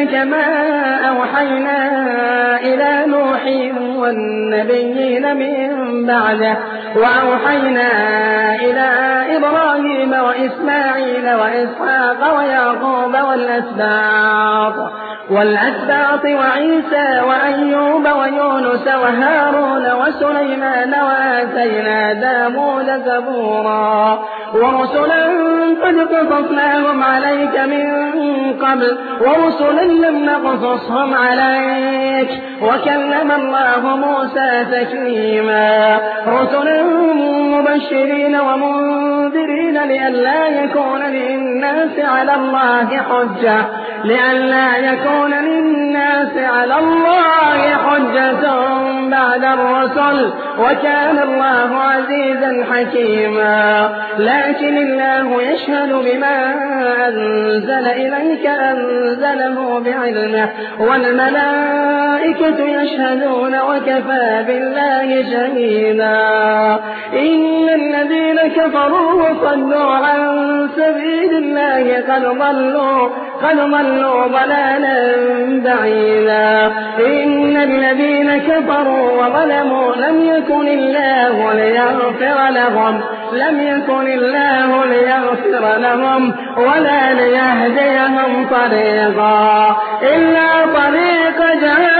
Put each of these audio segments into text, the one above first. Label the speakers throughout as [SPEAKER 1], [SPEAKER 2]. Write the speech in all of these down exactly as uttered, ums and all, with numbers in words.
[SPEAKER 1] كما أوحينا إلى نوح والنبيين من بعده وأوحينا إلى إبراهيم وإسماعيل وإسحاق ويعقوب والأسباط والأسباط وعيسى وأيوب ويونس وهارون وسليمان وآتينا داود زبورا ورسلا قد قصصناهم عليك من قبل ورسلا لم نقصصهم عليك وكلم الله موسى تكليما رسلا مبشرين ومنذرين لئلا يكون للناس على الله حجة لئلا يكون للناس على الله حجة بعد الرسل وكان الله عزيزا حكيما لكن الله يشهد بما أنزل إليك أنزله بعلمه والملائكة يشهدون وكفى بالله شهيدا إن الذين كفروا وصدوا عن سبيل الله قد ضلوا قد ضلوا ضلالا بعيدا إن الذين كفروا وظلموا لم يكن الله ليغفر لهم لم يكن الله ليغفر لهم ولا ليهديهم طريقا إلا طريق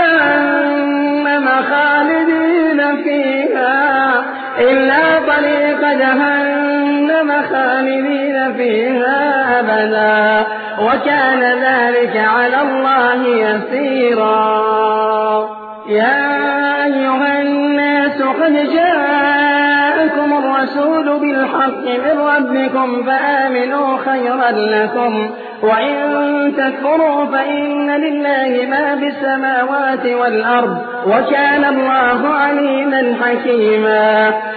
[SPEAKER 1] جهنم خالدين فيها إلا طريق جهنم خالدين فيها أبدا وكان ذلك على الله يسيرا يا أيها الناس قد جاءكم الرسول بالحق من ربكم فآمنوا خيرا لكم وإن تكفروا فإن لله ما بالسماوات والأرض وكان الله عليما حكيما